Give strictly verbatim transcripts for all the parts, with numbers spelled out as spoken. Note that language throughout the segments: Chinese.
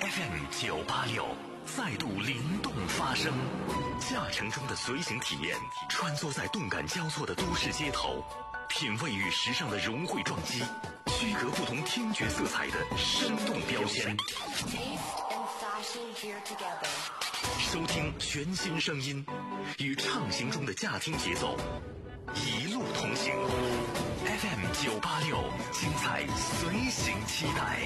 F M 九八六再度灵动发声，驾乘中的随行体验，穿梭在动感交错的都市街头，品味与时尚的融汇撞击，区隔不同听觉色彩的生动标签。收听全新声音，与畅行中的驾听节奏，一路同行。F M 九八六，精彩随行期待。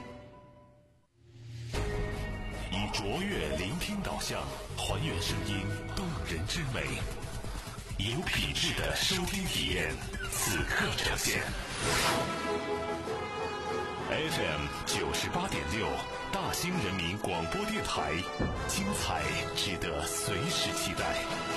以卓越聆听导向，还原声音动人之美，有品质的收听体验，此刻呈现。F M 九十八点六，大兴人民广播电台，精彩值得随时期待。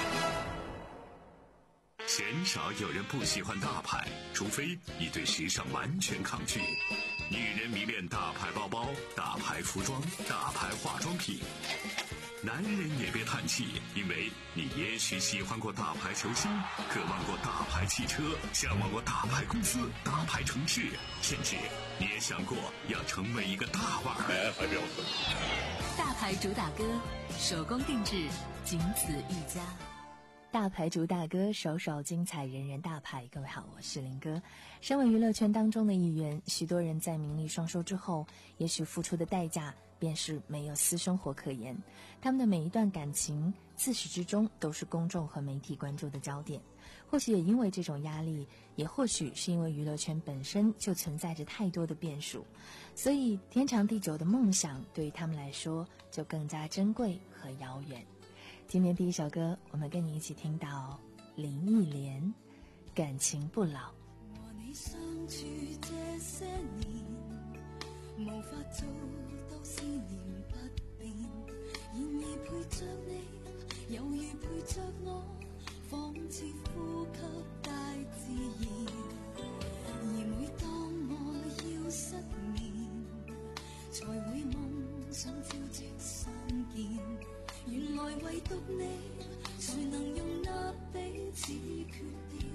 鲜少有人不喜欢大牌，除非你对时尚完全抗拒。女人迷恋大牌包包、大牌服装、大牌化妆品。男人也别叹气，因为你也许喜欢过大牌球星，渴望过大牌汽车，向往过大牌公司、大牌城市，甚至你也想过要成为一个大腕儿。 大牌主打歌，手工定制，仅此一家。 大牌主打歌，首首精彩，人人大牌。各位好，我是林哥。身为娱乐圈当中的一员，许多人在名利双收之后，也许付出的代价便是没有私生活可言。他们的每一段感情，自始至终都是公众和媒体关注的焦点。或许也因为这种压力，也或许是因为娱乐圈本身就存在着太多的变数，所以天长地久的梦想对于他们来说就更加珍贵和遥远。今天第一首歌，我们跟你一起听到林忆莲《感情不老》。 和你相處這些年，無法做到思念不變，然而陪着你，猶如陪着我，仿似呼吸大自然。而每當我要失眠，才會夢想朝夕相見。原來唯獨你，誰能容納彼此缺點？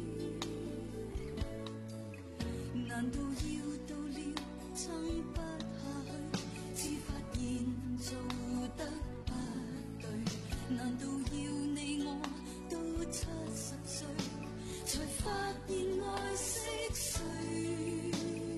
難道要到了撐不下去，才發現做得不對？難道要你我到七十歲，才發現愛惜誰？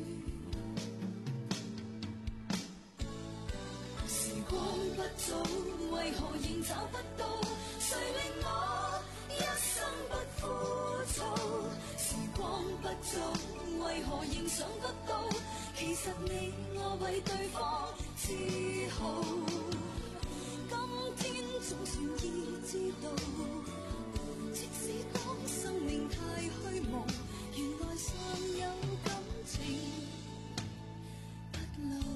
時光不早，為何仍找不到？誰令我一生不枯燥？時光不早，為何仍想不到？其實你我為對方自豪。今天總算已知道，即使當生命太虛無，原來尚有感情不老。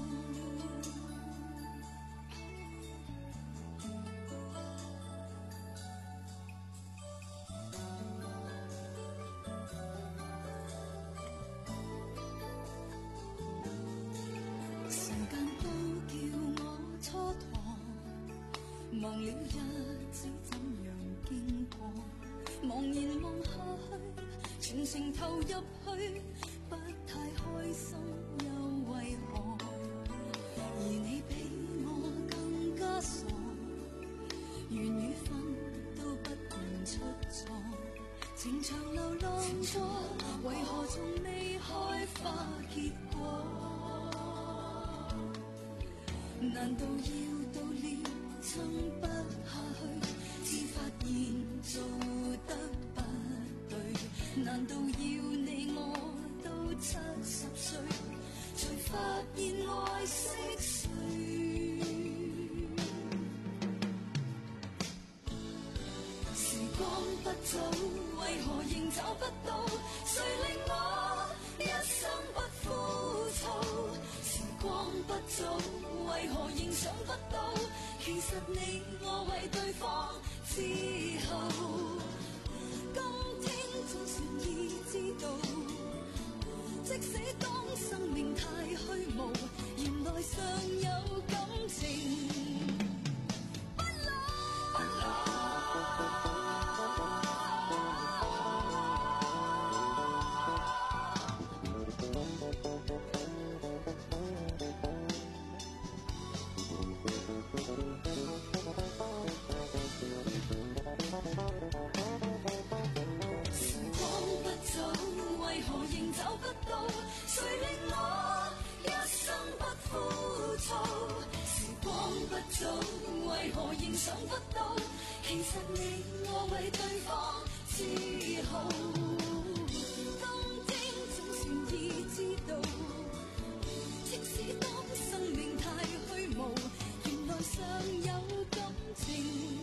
忘了日子怎樣經過，茫然望下去，全情投入去，不太開心又為何？而你比我更加傻，緣與分都不能出錯，情長流浪過，為何從未開花結果？難道要到了撐不下去，只發現做得不對？難道要你我到七十歲，才發現愛惜誰？時光不早，為何仍找不到？誰令我一生不枯燥？時光不早，為何仍想不到？其實你我為對方自豪。今天總算已知道，即使當生命太虛無，原來尚有感情不老。不老早，為何仍想不到？其實你我為對方自豪。當天總算已知道，即使當生命太虛無，原來尚有感情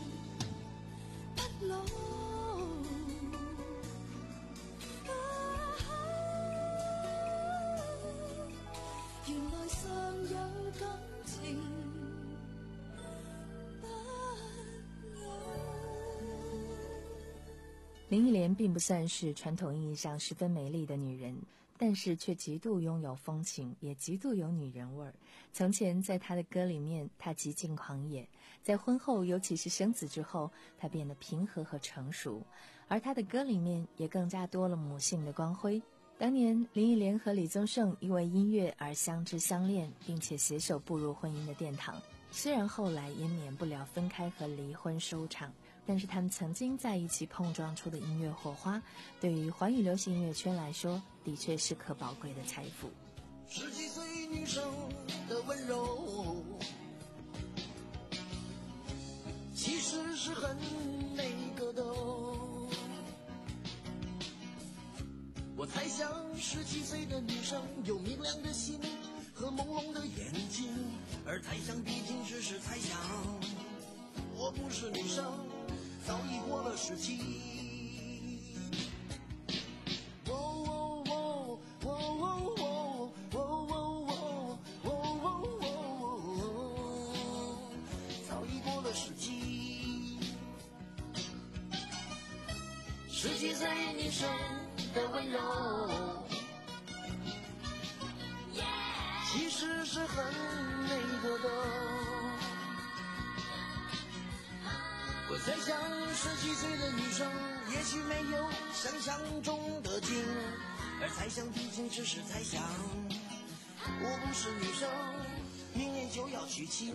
不老。原來尚有感情不老。 林忆蓮並不算是傳統意義上十分美麗的女人，但是卻極度擁有風情，也極度有女人味兒。從前在她的歌裡面，她極盡狂野；在婚後，尤其是生子之後，她變得平和和成熟。而她的歌裡面也更加多了母性的光輝。當年林憶蓮和李宗盛因為音樂而相知相戀，並且攜手步入婚姻的殿堂。雖然後來也免不了分開和離婚收場，但是他們曾經在一起碰撞出的音樂火花，對於華語流行音樂圈來說，的確是可寶貴的財富。 十幾歲女生的溫柔，其實是很那個的。我猜想十七歲的女生有明亮的心和朦朧的眼睛，而猜想畢竟只是猜想，我不是女生，早已過了十七。早已過了十七。十七歲女生的溫柔，其實是很美國的。我猜想十七歲的女生也許沒有想象中的靜，而猜想畢竟只是猜想，我不是女生，明年就要娶親。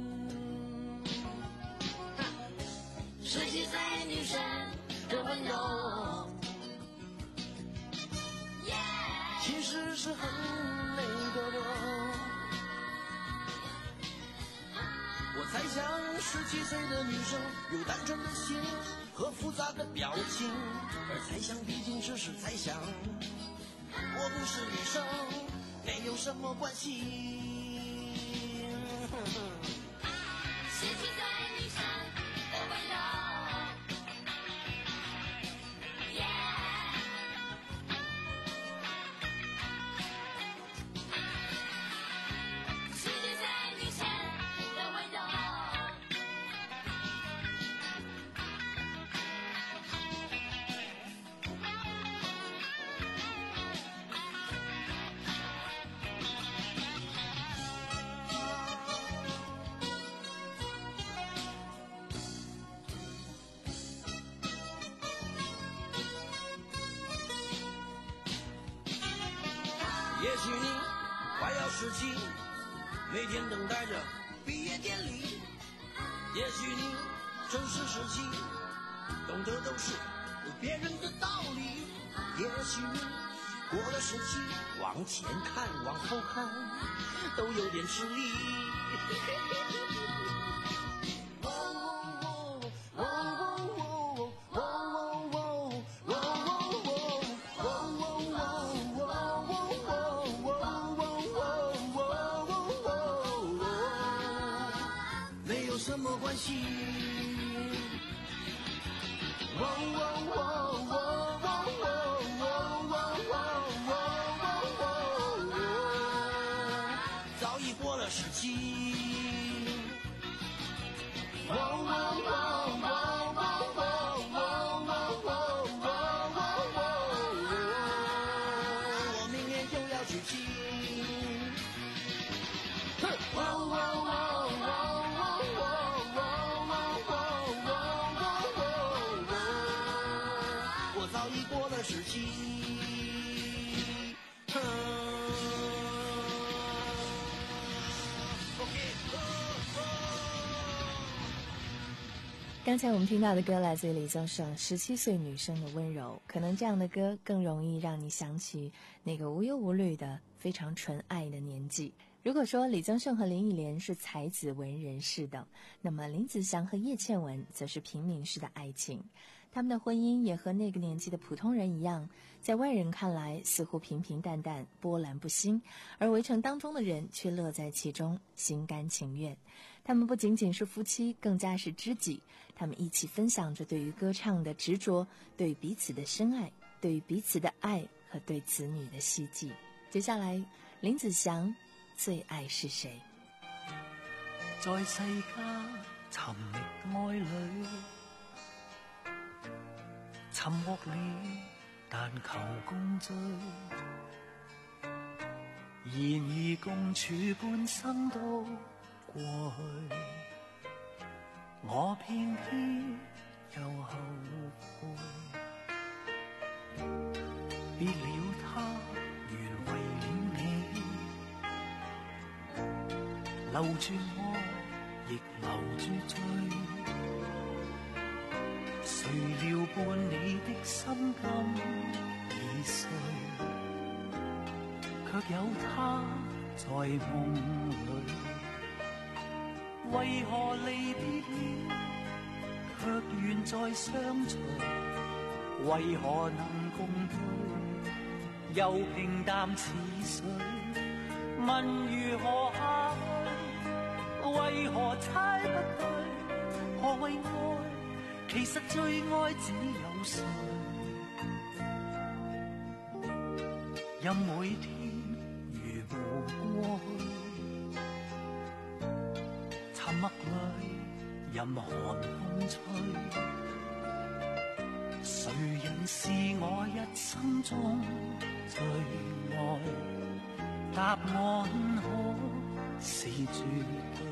十七歲女生的溫柔，其實是很美國的。我猜想十七歲的女生有單純的心和複雜的表情，而猜想畢竟只是猜想，我不是女生，沒有什麼關係。十七歲女生的溫柔。也許你快要十七，每天等待着畢業典禮。也許你正是十七，懂得都是別人的道理。也許你過了十七，往前看往後看都有點吃力。什麼關係？哦哦哦哦哦哦哦，早已過了十七。哦哦哦哦哦哦，我明年就要娶親。哦哦哦。十七。 剛才我們聽到的歌來自於李宗盛《十七歲女生的溫柔》，可能這樣的歌更容易讓你想起那個無憂無慮的非常純愛的年紀。 如果说李宗盛和林忆莲是才子文人式的，那么林子祥和叶倩文则是平民式的爱情。他们的婚姻也和那个年纪的普通人一样，在外人看来似乎平平淡淡，波澜不兴，而围城当中的人却乐在其中，心甘情愿。他们不仅仅是夫妻，更加是知己。他们一起分享着对于歌唱的执着，对彼此的深爱，对于彼此的爱和对子女的希冀。接下来，林子祥最愛是誰？ 在世間尋覓愛侶，尋獲了但求共聚，然而共處半生都過去，我偏偏又後悔，別了他原為了你，留住我亦留住罪，誰料伴你的心甘已碎，卻有他在夢裏。為何離別了，卻願再相隨？為何能共對，又平淡似水？問如何下去？為何猜不對？何謂愛？其實最愛只有誰？任每天如無過去，沉默裏任寒風吹，誰人是我一生中最愛？答案可是絕對。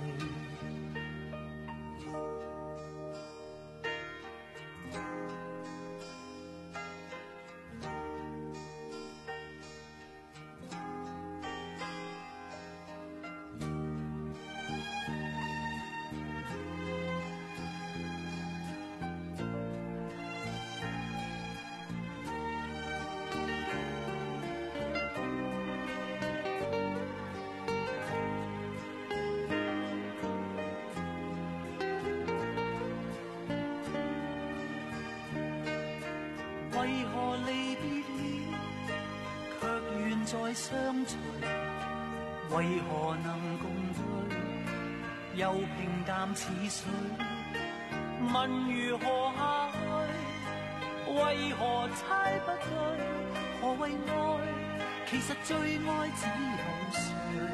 為何離別了，卻願再相隨？為何能共對，又平淡似水？問如何下去？為何猜不對？何謂愛？其實最愛只有誰？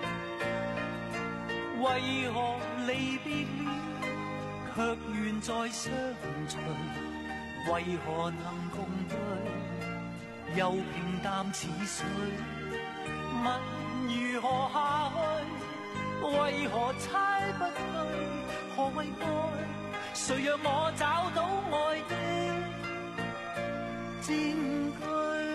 為何離別了，卻願再相隨？為何能共對，又平淡似水？問如何下去？為何猜不對？何謂愛？誰讓我找到愛的證據？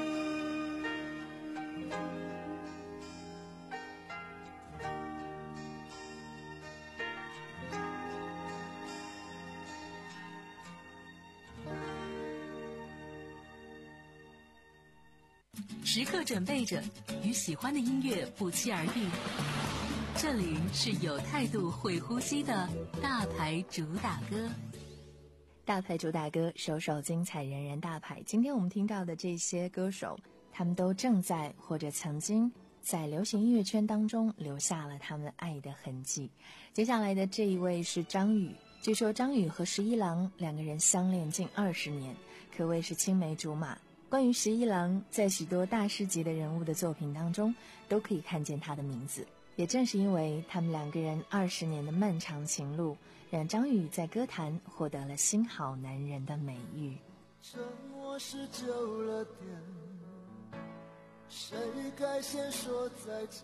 时刻准备着，与喜欢的音乐不期而遇。这里是有态度、会呼吸的大牌主打歌。 大牌主打歌，首首精彩，人人大牌。今天我们听到的这些歌手，他们都正在或者曾经在流行音乐圈当中留下了他们爱的痕迹。接下来的这一位是张宇。据说张宇和十一郎两个人相恋近二十年，可谓是青梅竹马。关于十一郎，在许多大师级的人物的作品当中都可以看见他的名字。也正是因为他们两个人二十年的漫长情路，让张宇在歌坛获得了新好男人的美誉。 沉默是久了点，谁该先说再见？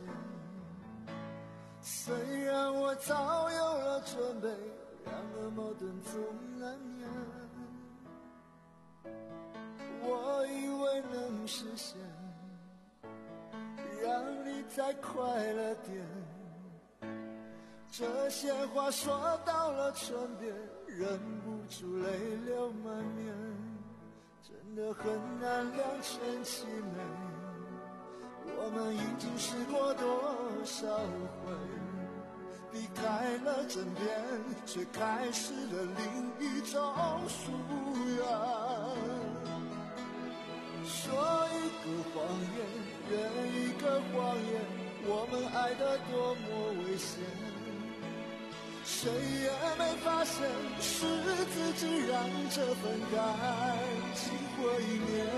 虽然我早有了准备，然而矛盾总难免。我以为能实现，让你再快乐点。这些话说到了唇边，忍不住泪流满面。真的很难两全其美，我们已经试过多少回，避开了枕边，却开始了另一种疏远。说一个谎言，圆一个谎言，我们爱得多么危险，谁也没发现是自己让这份感情毁灭。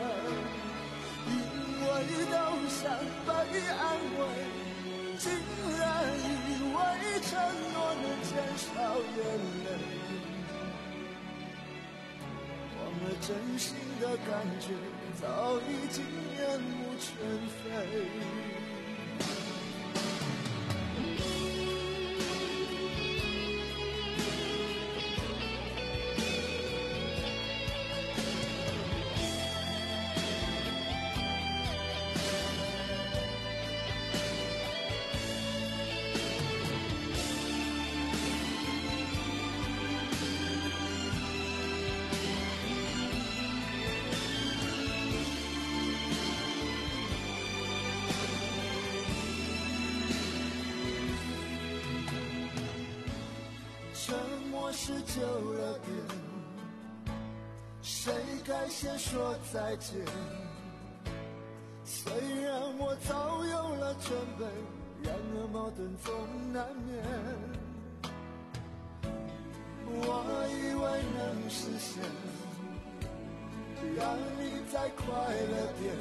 因为都想被安慰，竟然以为承诺能减少眼泪，忘了真心的感觉早已经面目全非。是旧了点，谁该先说再见？虽然我早有了准备，然而矛盾总难免。我以为能实现，让你再快乐点，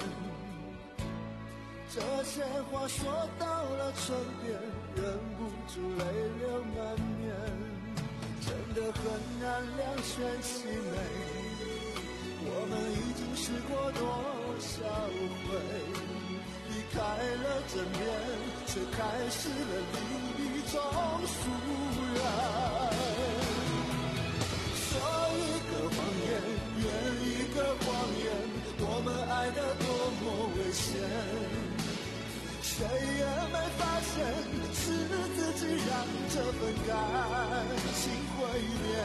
这些话说到了唇边，忍不住泪流满面。真的很难两全其美，我们已经试过多少回，离开了枕边，却开始了另一种疏远。说一个谎言，圆一个谎言，我们爱得多么危险，谁也没发现是自己让这份感情毁灭。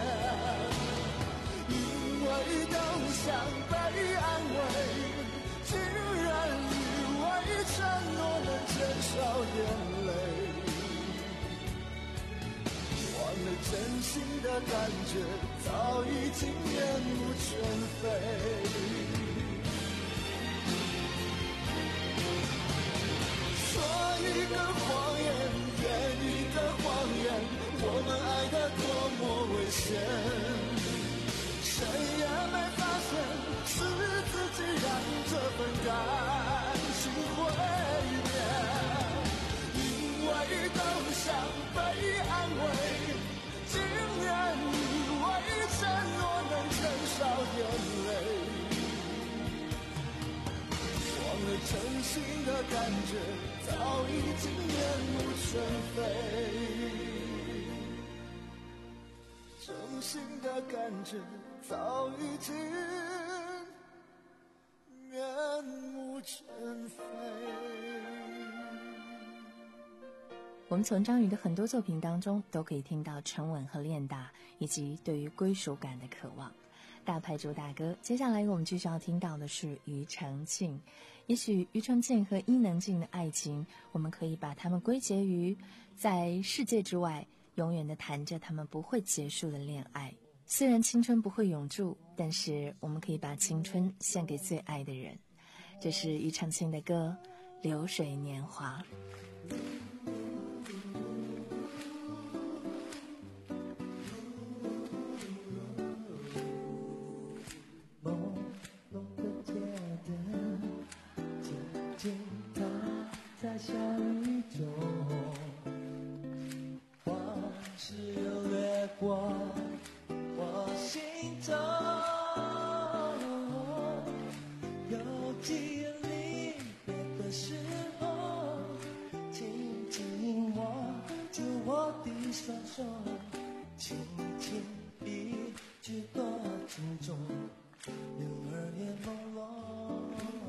因为都想被安慰，竟然以为承诺能减少眼泪，忘了真心的感觉早已经面目全非。说一个谎言，圆一个谎言，我们爱得多么危险，谁也没发现是自己让这份感情毁灭。因为都想被安慰，竟然以为承诺能减少眼泪，忘了真心的感觉早已经面目全非，真心的感觉早已经面目全非。 我们从张宇的很多作品当中都可以听到沉稳和练达，以及对于归属感的渴望。大牌主打歌，接下来我们继续要听到的是庾澄庆。也许庾澄庆和伊能静的爱情，我们可以把它们归结于在世界之外永远的谈着他们不会结束的恋爱。虽然青春不会永驻，但是我们可以把青春献给最爱的人。这是庾澄庆的歌《流水年华》。 在小雨中，往事又掠过我心中，有几离别的时候，紧紧握住我的双手，轻轻一句多珍重，人儿也朦胧。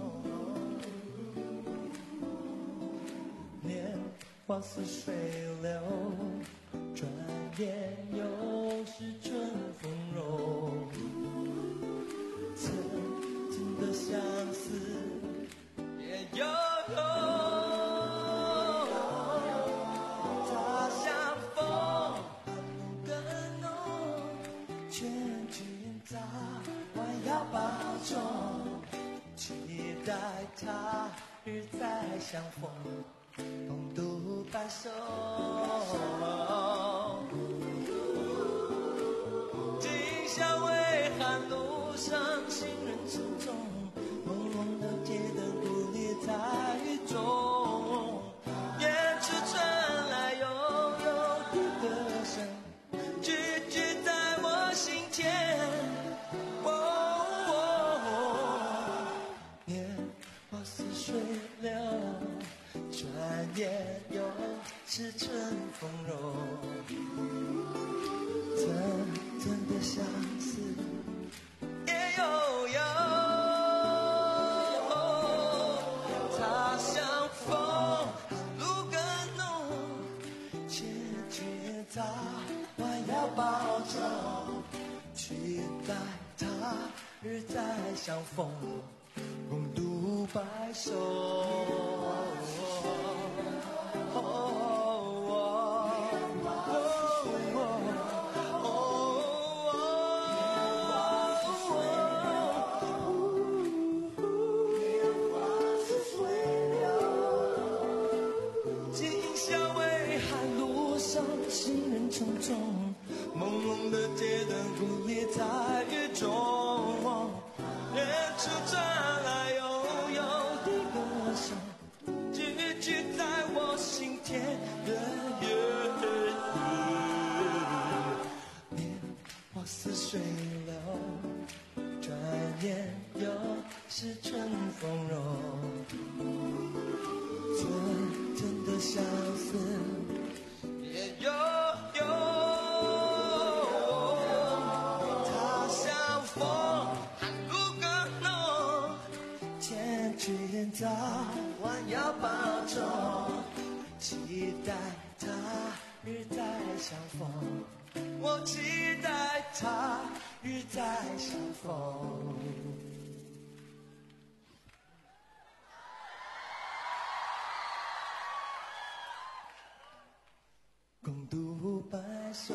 年华似水流，转眼又是春风柔。曾经的相思也悠悠， 相逢，共度白首。今宵微寒，路上行人匆匆，朦胧的街灯孤立在雨中，远处传来悠悠的歌声，句句在我心田。哦哦，年华似水流，转眼又是春风柔。阵阵的相思也悠悠，他相逢路更浓，结局早晚要保重，期待他日再相逢，共度白首。行人匆匆，朦胧的街灯孤立在雨中，远处传来悠悠的歌声，句句在我心田。年华似水流，转眼又是春风柔。阵阵的相思悠悠，他相逢寒露更浓，千军早晚要保重，期待他日再相逢，我期待他日再相逢。共度白首。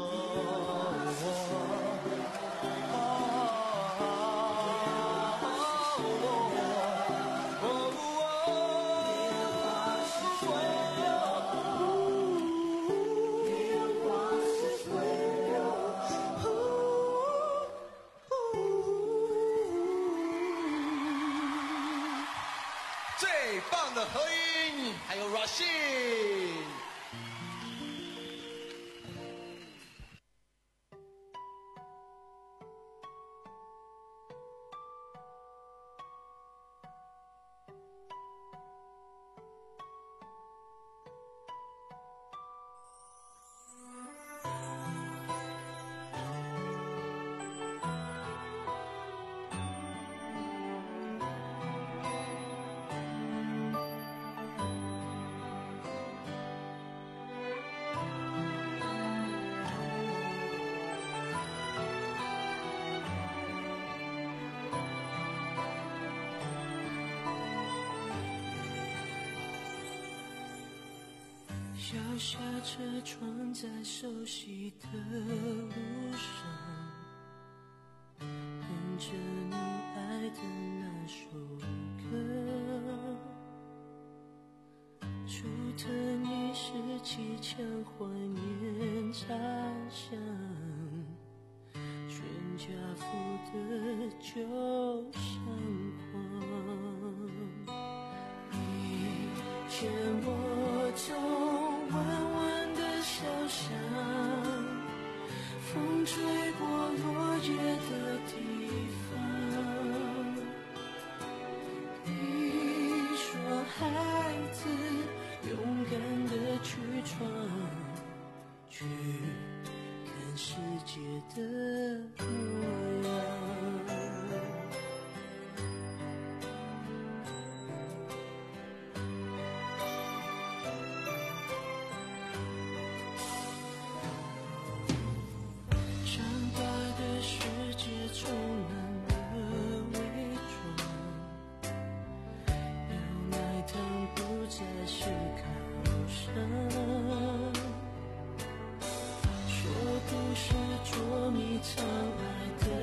最棒的合音，还有 Rashid。 小下车窗在熟悉的路上，哼着你爱的那首歌，初特你是几腔怀念茶香，全家福的旧相框，你牵我走弯弯的小巷，风吹过落叶的地方。你说孩子勇敢的去闯，去看世界的模样。说故事捉迷藏爱的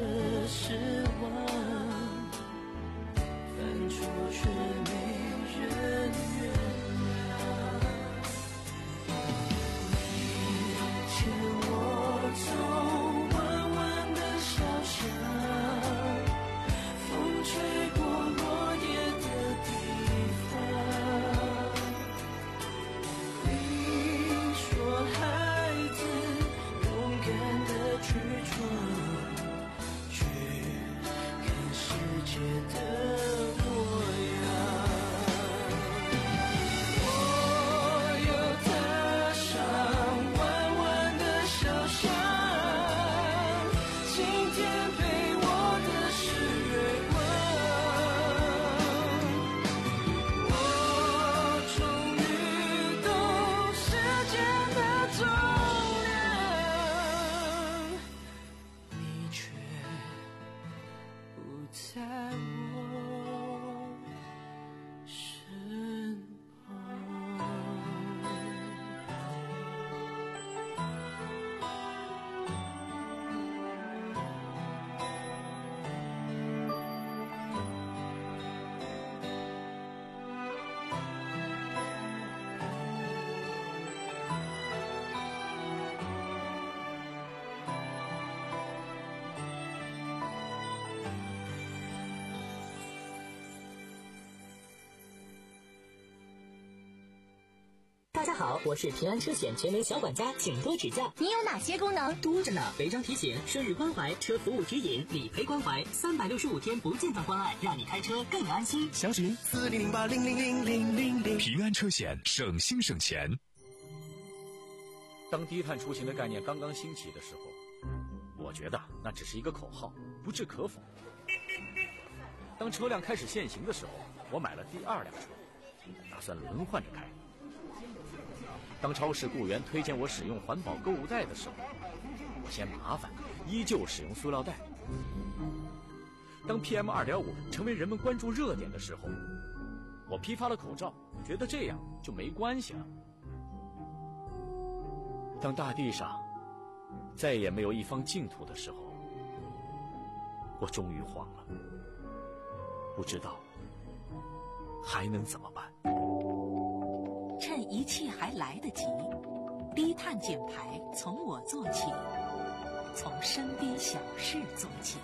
家好，我是平安车险全能小管家，请多指教。 你有哪些功能？ 多着呢，违章提醒、顺日关怀、车服务指引、理赔关怀，三百六十五天不间断关爱，让你开车更安心。 详询四零零八零零零零零零。 平安车险，省心省钱。 当低碳出行的概念刚刚兴起的时候，我觉得那只是一个口号，不置可否。当车辆开始限行的时候，我买了第二辆车，打算轮换着开。当超市雇员推荐我使用环保购物袋的时候，我嫌麻烦，依旧使用塑料袋。当 P M 二点五 成为人们关注热点的时候，我批发了口罩，觉得这样就没关系了。当大地上再也没有一方净土的时候，我终于慌了，不知道还能怎么办。 趁一切还来得及，低碳减排从我做起，从身边小事做起。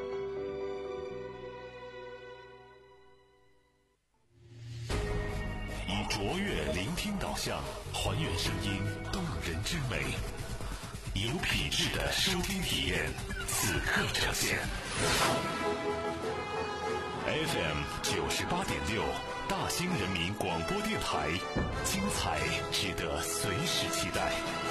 以卓越聆听导向，还原声音动人之美，有品质的收听体验，此刻呈现。F M 九十八点六，大兴人民广播电台，精彩值得随时期待。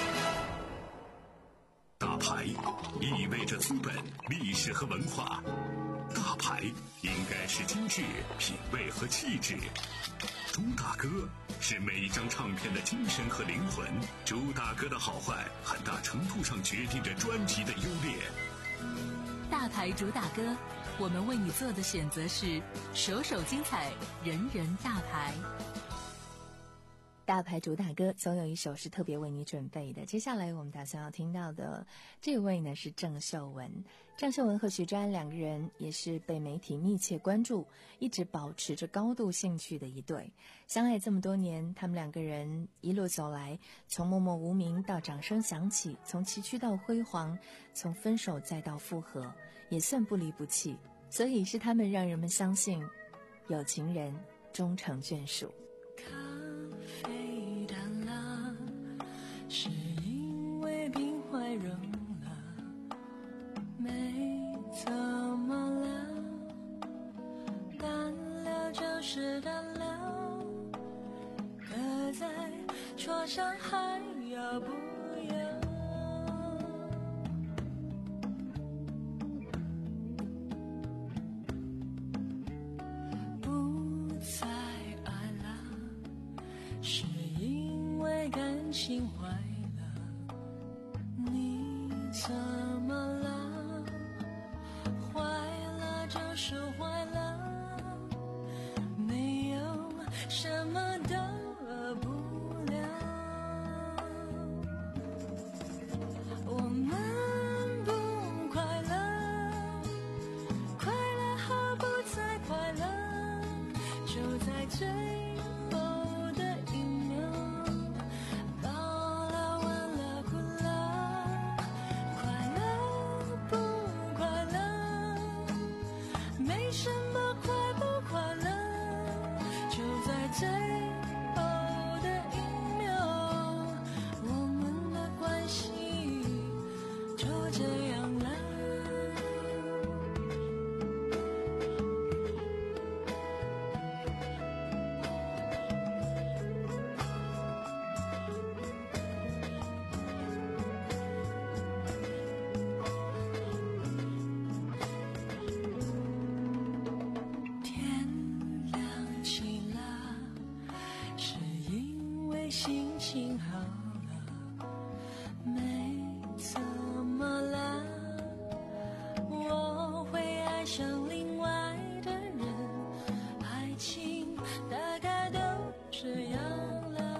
大牌意味着资本、历史和文化，大牌应该是精致、品味和气质。朱大哥是每一张唱片的精神和灵魂，朱大哥的好坏很大程度上决定着专辑的优劣。 大牌主打歌，我们为你做的选择是首首精彩，人人大牌。 大牌主打歌总有一首是特别为你准备的。接下来我们打算要听到的这位呢是郑秀文。郑秀文和徐佳两个人也是被媒体密切关注，一直保持着高度兴趣的一对。相爱这么多年，他们两个人一路走来，从默默无名到掌声响起，从崎岖到辉煌，从分手再到复合，也算不离不弃。所以是他们让人们相信有情人终成眷属。 是因为冰块融了，没怎么了，淡了就是淡了，搁在桌上还要不要？不再爱了，是因为感情坏了，你怎么了？坏了就是坏了，没有什么大不了。我们不快乐，快乐和不再快乐，就在最后的一秒。饱了完了哭了，快乐不快乐，没什么快不快乐，就在最后的一秒，我们的关系就这样了。天亮起了，是因为心情好了，没怎么了，我会爱上另外的人，爱情大概都这样了。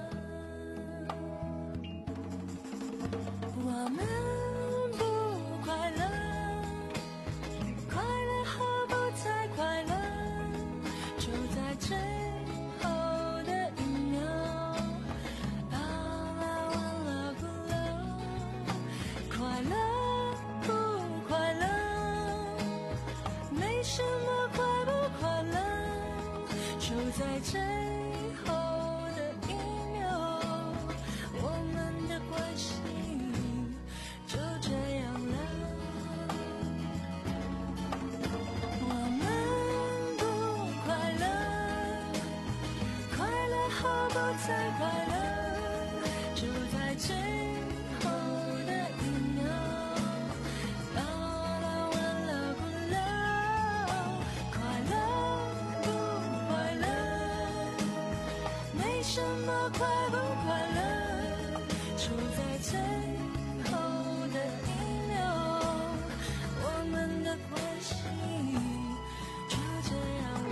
我们不快乐，快乐和不再快乐，就在最后的一秒。饱了完了哭了， 最后的一秒，到了完了不了，快乐不快乐，没什么快不快乐，处在最后的一秒，我们的关系就这样了。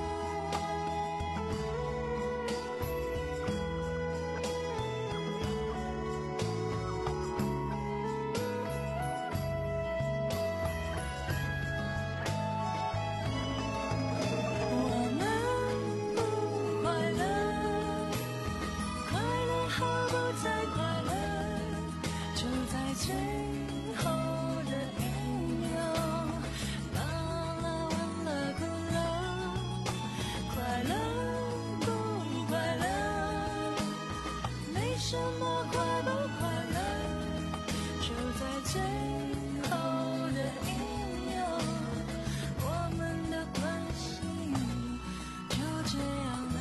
我们不快乐，快乐后不再快乐，就在最后的一秒，到了完了哭了，快乐不快乐，没什么快不快乐，就在最后的一秒，我们的关系就这样了。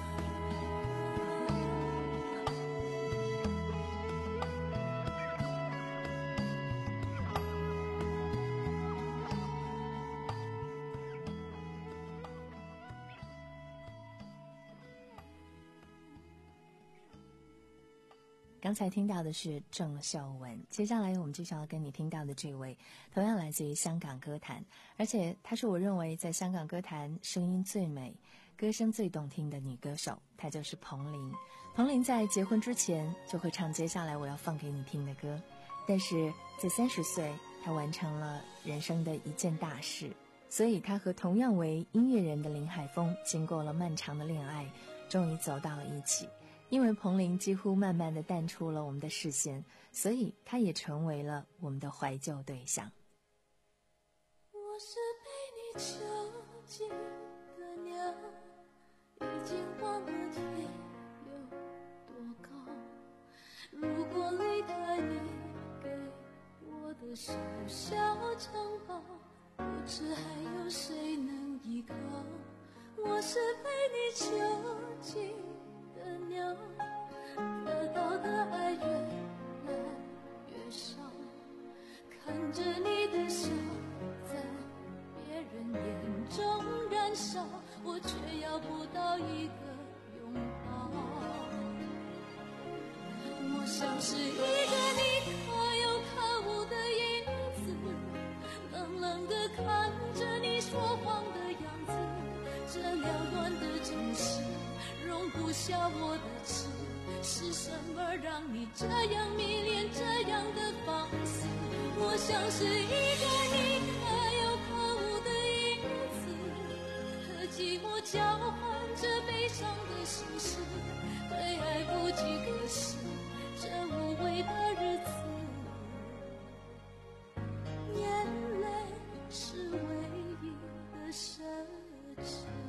刚才听到的是郑秀文，接下来我们接下来跟你听到的这位同样来自于香港歌坛，而且她是我认为在香港歌坛声音最美、歌声最动听的女歌手，她就是彭羚。彭羚在结婚之前就会唱接下来我要放给你听的歌，但是在三十岁她完成了人生的一件大事，所以她和同样为音乐人的林海峰经过了漫长的恋爱，终于走到了一起。因为彭羚几乎慢慢地淡出了我们的视线，所以她也成为了我们的怀旧对象。 我是被你囚禁的鸟，已经忘了天有多高。如果离开你给我的小小城堡，不知还有谁能依靠。我是被你囚禁的鸟，得到的爱越来越少，看着你的笑在别人眼中燃烧，我却要不到一个拥抱。我像是一个你可有可无的影子，冷冷地看着你说谎的样子，这缭乱的城市容不下我的痴，是什么让你这样迷恋这样的放肆？我像是一个你可有可无的影子，和寂寞交换着悲伤的心事，对爱不及格式，这无味的日子，眼泪是唯一的奢侈。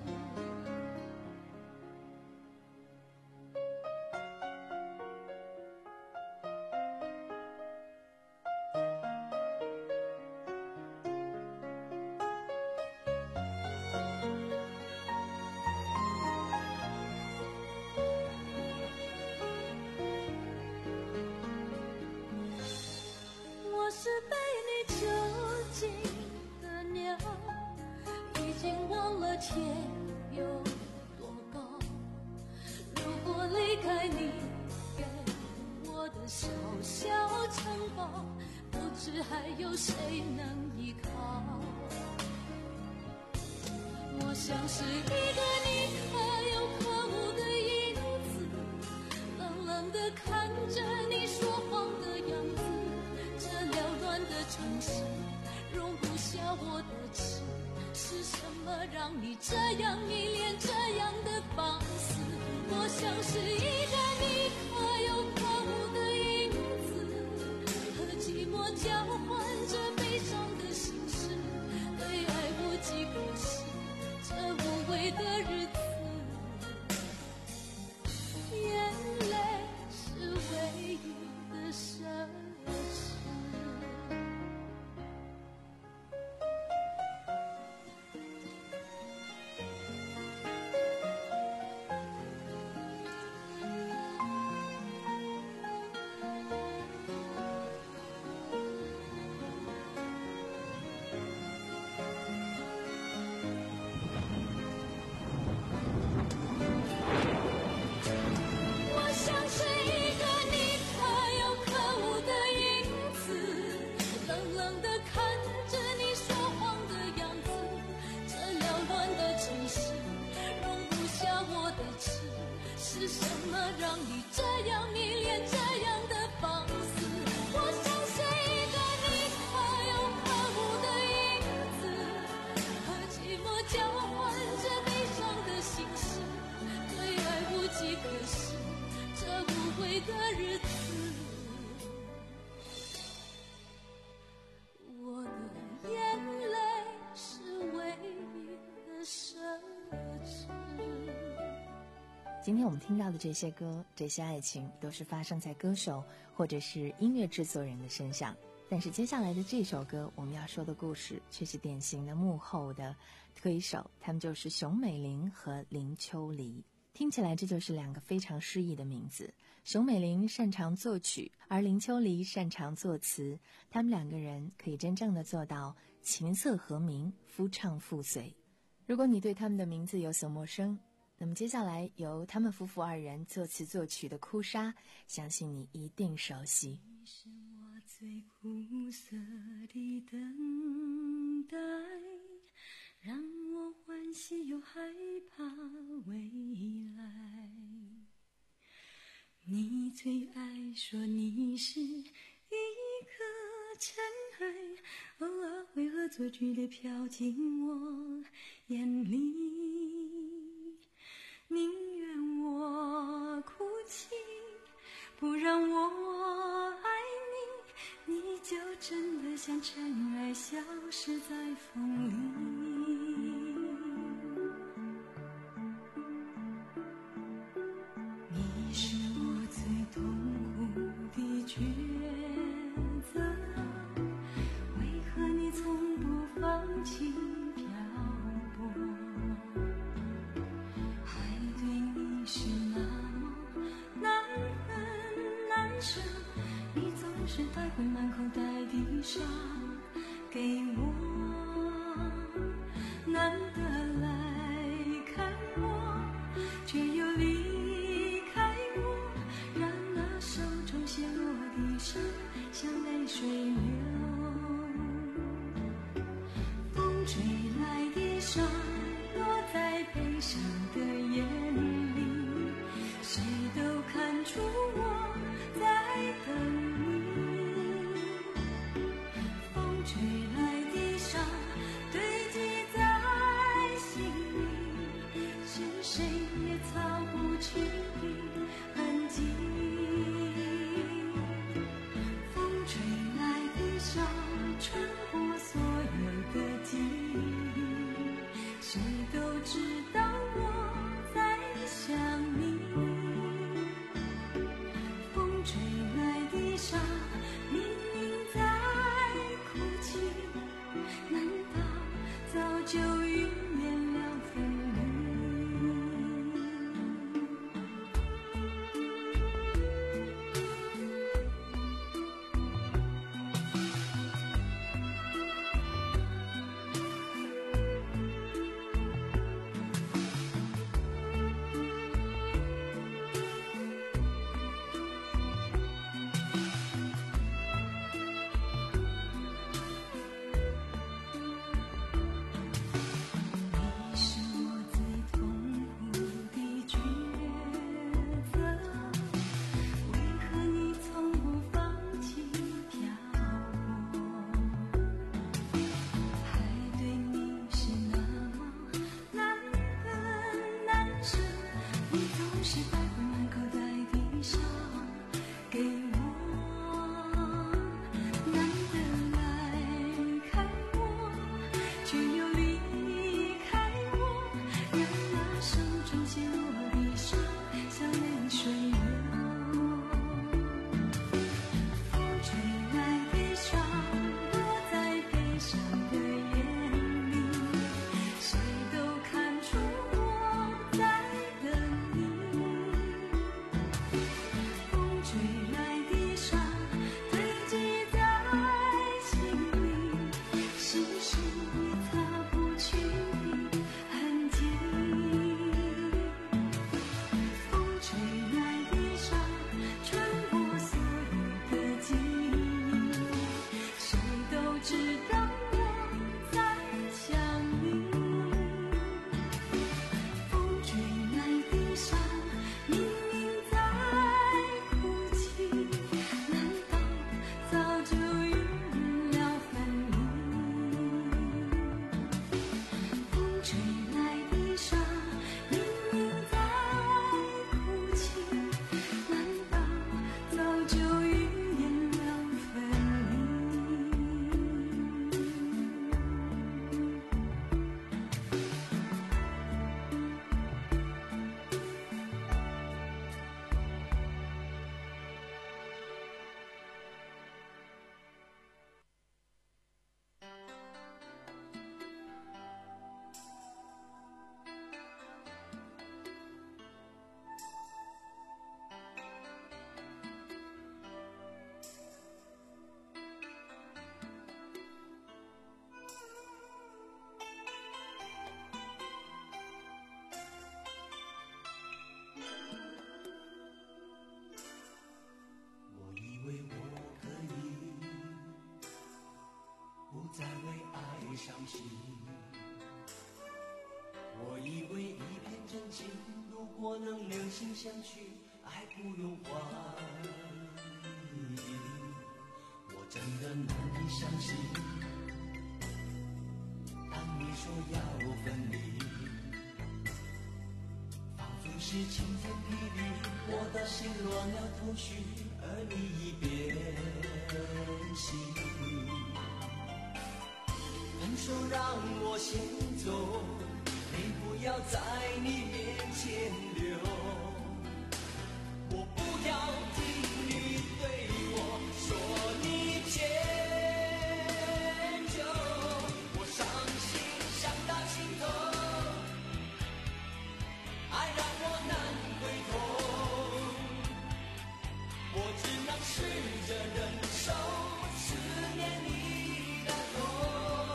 我是被你囚禁的鸟，已经忘了天有多高。如果离开你给我的小小城堡，不知还有谁能依靠。我像是一个你可有可无的影子，冷冷地看着你说谎的样子，这缭乱的城市容不下我的痴，是什么让你这样迷恋这样的放肆？我像是一个你可有可无的影子，和寂寞交换着悲伤的心事，对爱不及格式，这无味的日子，眼泪是唯一的奢侈。 今天我们听到的这些歌，这些爱情都是发生在歌手或者是音乐制作人的身上，但是接下来的这首歌我们要说的故事却是典型的幕后的推手，他们就是熊美玲和林秋离。听起来这就是两个非常诗意的名字，熊美玲擅长作曲，而林秋离擅长作词，他们两个人可以真正的做到琴瑟和鸣，夫唱妇随。如果你对他们的名字有所陌生，那么接下来由他们夫妇二人作词作曲的《哭砂》，相信你一定熟悉。 你是我最苦涩的等待，让我欢喜又害怕未来。你最爱说你是一颗尘埃，偶尔会恶作剧地飘进我眼里。宁愿我哭泣，不让我爱你，你就真的像尘埃消失在风里。你是我最痛苦的抉择，为何你从不放弃漂泊？爱对你是那么难分难舍，你总是带回满口袋的伤给我，难得来看我，却又离开我，让那手中陷落的伤像泪水流。风吹来的沙落在悲伤的眼里，谁都看出我在等你。风吹来的沙堆积在心里，是谁也擦不去的痕迹。风吹来的沙穿过所有的记忆，谁都知道我在想你。 你伤心。我以为一片真情，如果能两心相许，爱不用怀疑。我真的难以相信，当你说要分离，仿佛是晴天霹雳，我的心乱了头绪，而你已变心。分手让我先走，泪不要在你面前流，我不要听你对我说你迁就，我伤心伤到心头，爱让我难回头，我只能试着忍受思念你的痛。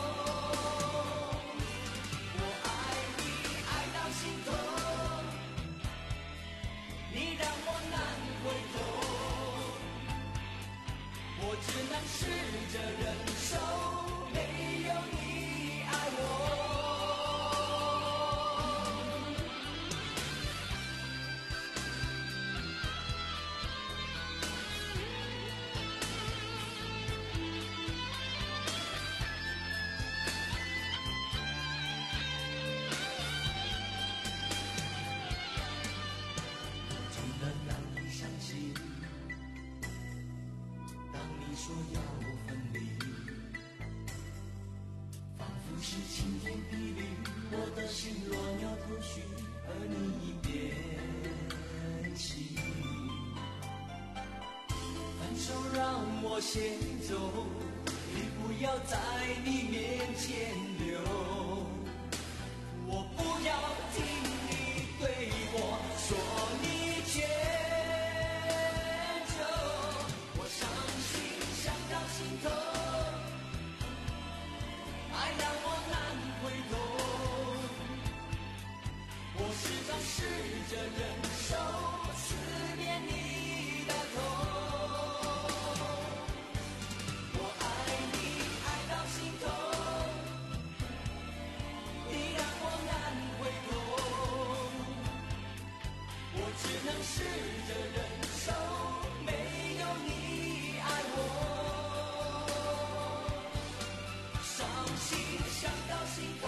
我只能试着忍受，没有你爱我。真的难以相信，说要分离，仿佛是晴天霹雳，我的心乱了头绪，而你已变心。分手让我先走，泪不要在你面前流，我不要听你对我说你欠心头，爱让我难回头，我始终试着忍受思念你的痛，我爱你爱到心头，你让我难回头，我只能试着忍受，没有你爱我。想到心头，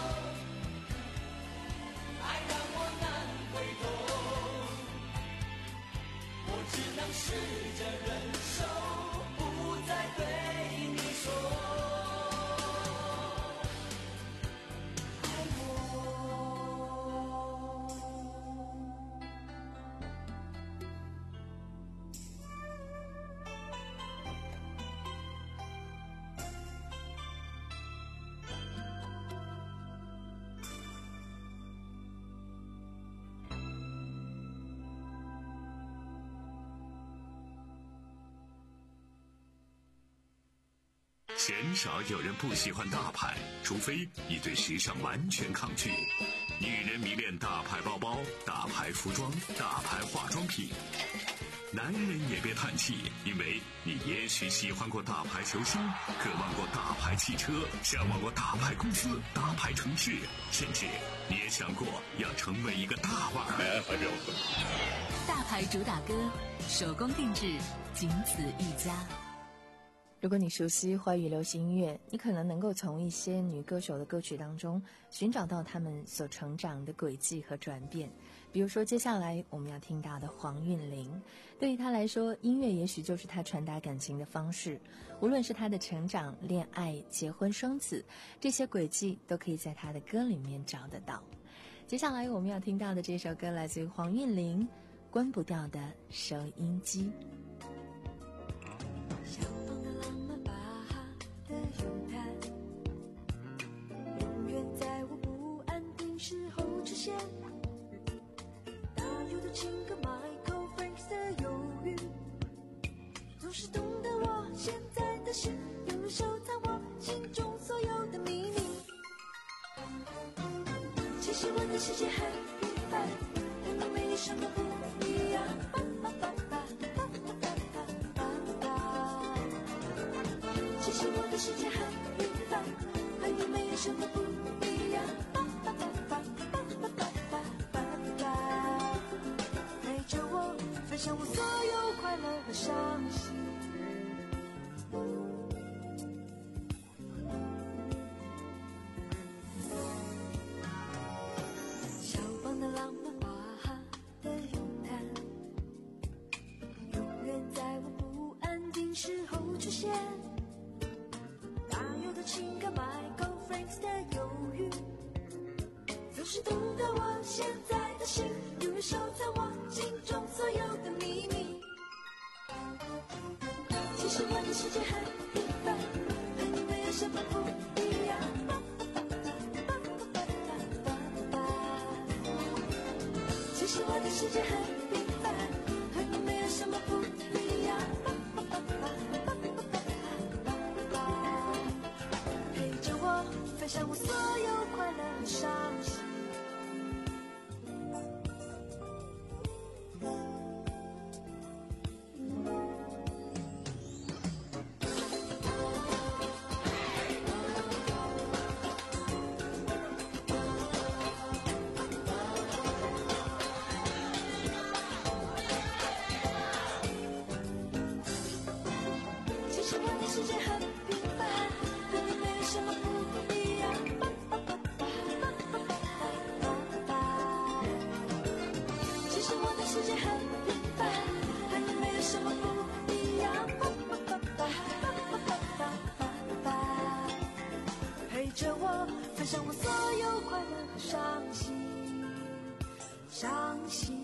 爱让我难回头，我只能试着忍受，不再对你说爱我。 鲜少有人不喜欢大牌，除非你对时尚完全抗拒。女人迷恋大牌包包、大牌服装、大牌化妆品。男人也别叹气，因为你也许喜欢过大牌球星，渴望过大牌汽车，向往过大牌公司、大牌城市，甚至你也想过要成为一个大腕儿。 大牌主打歌，手工定制，仅此一家。 如果你熟悉华语流行音乐，你可能能够从一些女歌手的歌曲当中寻找到她们所成长的轨迹和转变。比如说接下来我们要听到的黄韵玲，对于她来说，音乐也许就是她传达感情的方式。无论是她的成长、恋爱、结婚、生子，这些轨迹都可以在她的歌里面找得到。接下来我们要听到的这首歌来自于黄韵玲，《关不掉的收音机》。 在我不安定时候出现，大有的情歌 Michael Franks 的忧郁，总是懂得我现在的心，拥有收藏我心中所有的秘密。其实我的世界很平凡，跟你每一生都不一样。其实我的世界很平凡，和你享我所有快乐和伤心。肖邦的浪漫，巴哈的咏叹，永远在我不安定时候出现。大有的情感 ，Michael Franks 的忧郁，总是懂得我现在的心，如收藏我心中所有的秘密。其实我的世界很平凡，和你没有什么不一样。其实我的世界很平凡，和你没有什么不一样。陪着我分享我所有快乐和伤心。世界很平凡，和你没有什么不一样。其实我的世界很平凡，和你没有什么不一样。陪着我分享我所有快乐和伤心，伤心。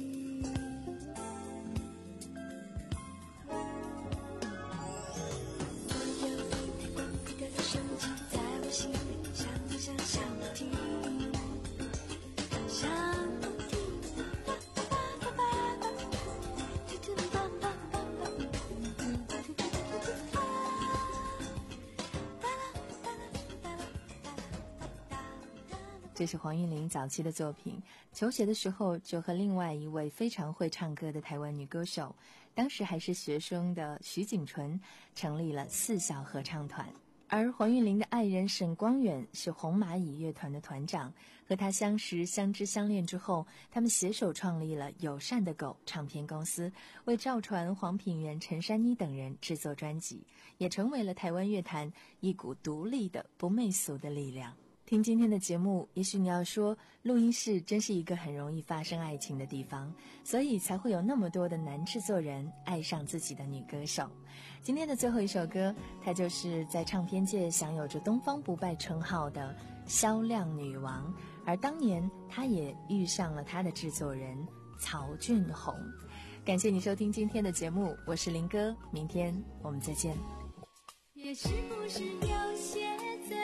这是黄韵玲早期的作品，求学的时候就和另外一位非常会唱歌的台湾女歌手，当时还是学生的徐锦纯，成立了四小合唱团。而黄韵玲的爱人沈光远是红蚂蚁乐团的团长，和他相识相知相恋之后，他们携手创立了友善的狗唱片公司，为赵传、黄品源、陈珊妮等人制作专辑，也成为了台湾乐坛一股独立的不媚俗的力量。听今天的节目，也许你要说录音室真是一个很容易发生爱情的地方，所以才会有那么多的男制作人爱上自己的女歌手。今天的最后一首歌，它就是在唱片界享有着东方不败称号的销量女王，而当年她也遇上了她的制作人曹俊宏。感谢你收听今天的节目，我是林哥，明天我们再见。 也是不是有些醉，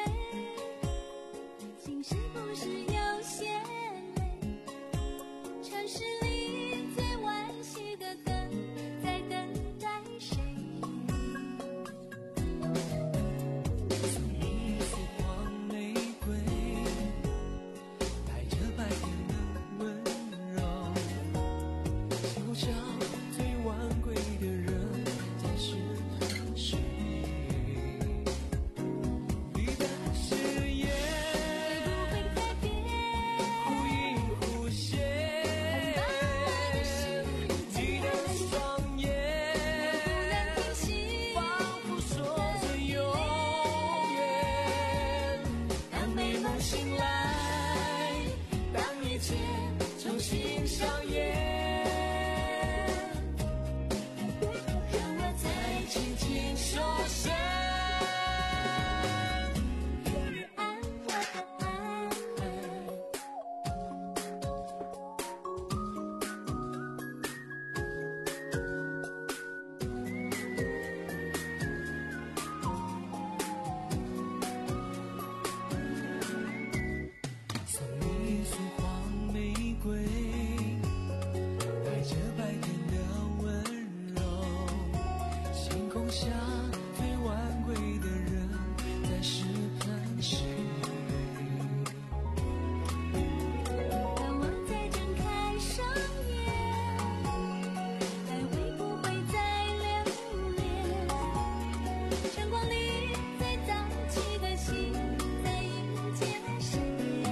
心是不是有些累，城市里最惋惜的等，在等待谁？ 送你一束黄玫瑰，带着白天的温柔，心口上最晚归的人，才是谁？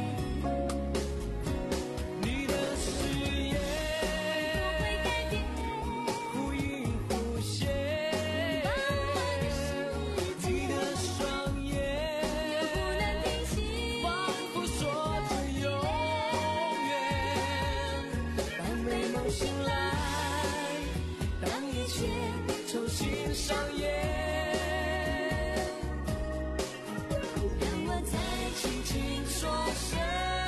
不会改变。 重新上演。 让我再轻轻说声。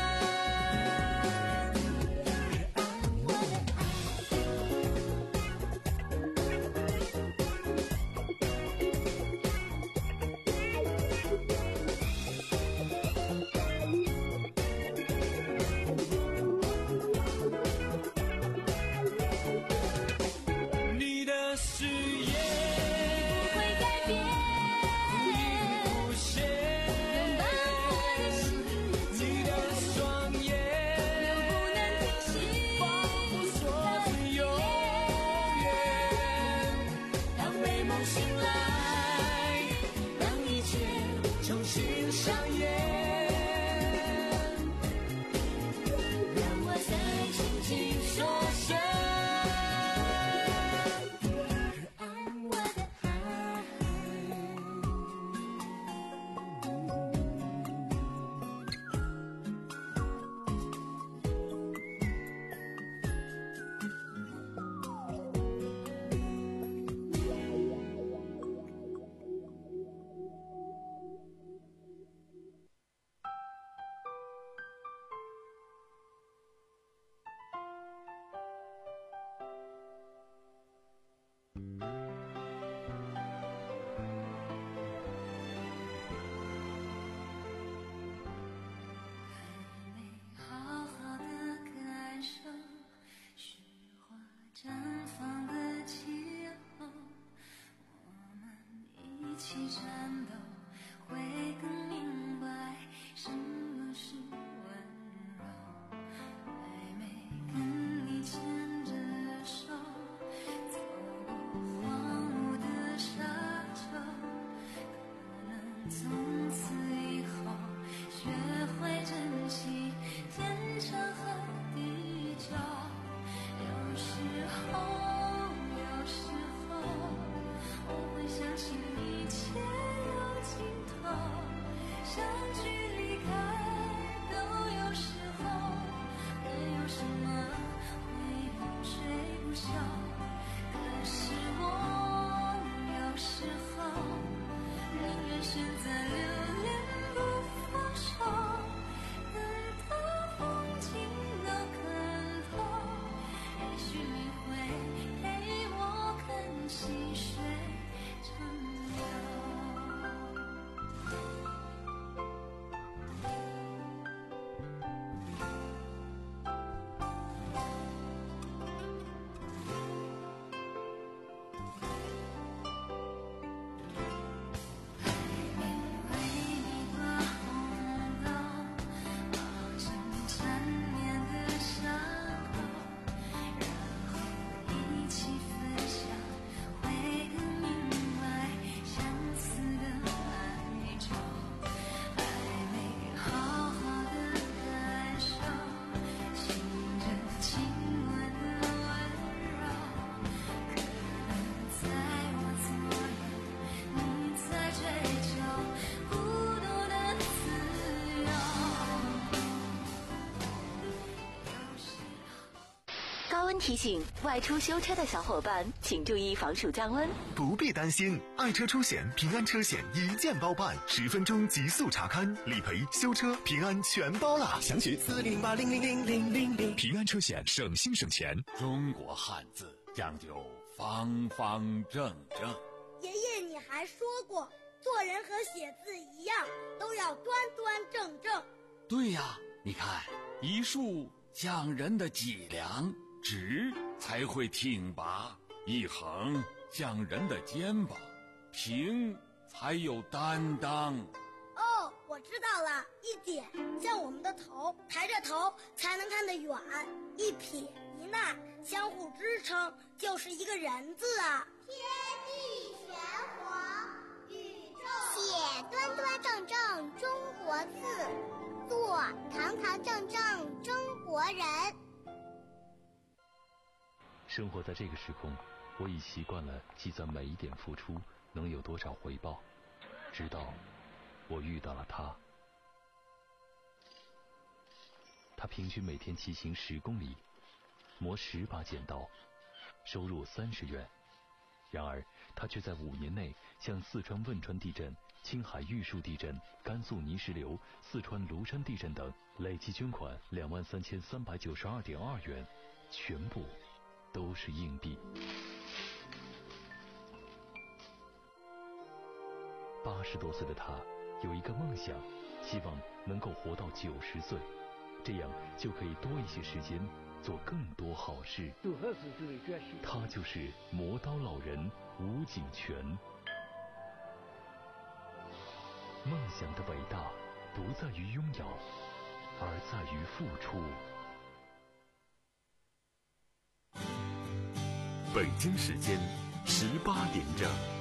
提醒外出修车的小伙伴，请注意防暑降温。 不必担心，爱车出险平安车险一键包办，十分钟极速查勘、理赔、修车，平安全包了。详询四零八零零零零零零。 平安车险，省心省钱。 中国汉字讲究方方正正。 爷爷，你还说过，做人和写字一样，都要端端正正。 对呀，你看，一竖讲人的脊梁。直才会挺拔，一横讲人的肩膀，平才有担当。 哦，我知道了，一点像我们的头，抬着头才能看得远，一撇一捺相互支撑，就是一个人字啊。 天地玄黄，宇宙写端端正正中国字，做堂堂正正中国人。 生活在这个时空，我已习惯了计算每一点付出能有多少回报，直到我遇到了他。他平均每天骑行十公里，磨十把剪刀，收入三十元， 然而他却在五年内向四川汶川地震、青海玉树地震、甘肃泥石流、四川庐山地震等累计捐款两万三千三百九十二点二元，全部都是硬币。八十多岁的他有一个梦想，希望能够活到九十岁，这样就可以多一些时间做更多好事。他就是磨刀老人吴景全。梦想的伟大不在于拥有，而在于付出。 北京时间十八点整。